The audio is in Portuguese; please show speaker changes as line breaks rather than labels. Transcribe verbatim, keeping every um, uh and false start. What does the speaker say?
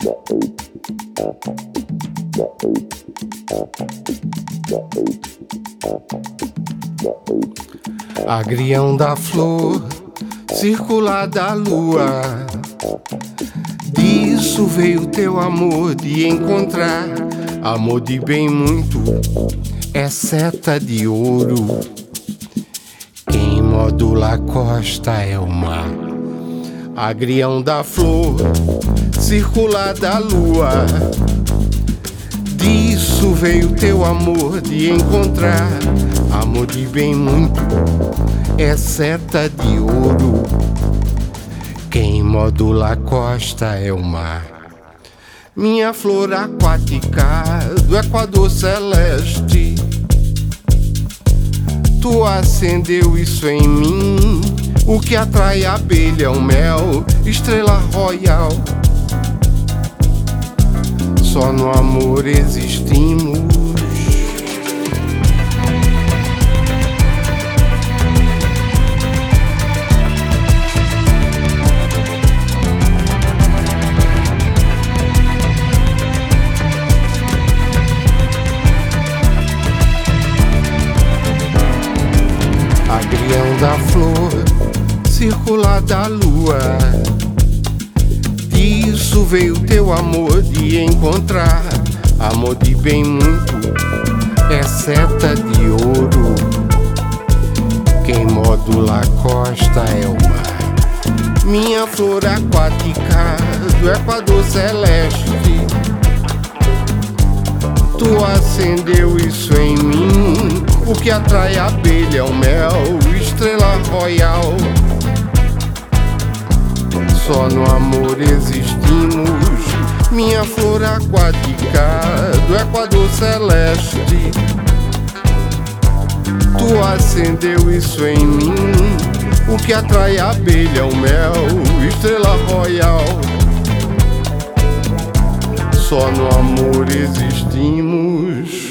Agrião da flor, circular da lua, disso veio teu amor de encontrar. Amor de bem muito é seta de ouro. Quem modula a costa é o mar. Agrião da flor, circular da lua, disso veio teu amor de encontrar. Amor de bem muito é seta de ouro. Quem modula a costa é o mar. Minha flor aquática do Equador celeste, tu acendeu isso em mim. O que atrai a abelha é o mel, estrela royal. Só no amor existimos. Agrião da flor, circular da lua, disso veio teu amor de encontrar. Amor de bem muito é seta de ouro. Quem modula a costa é o mar. Minha flor aquática do Equador celeste, tu acendeu isso em mim. O que atrai a abelha é o mel, estrela royal. Só no amor existimos. Minha flor aquática do Equador celeste, tu acendeu isso em mim. O que atrai a abelha é o mel, estrela royal. Só no amor existimos.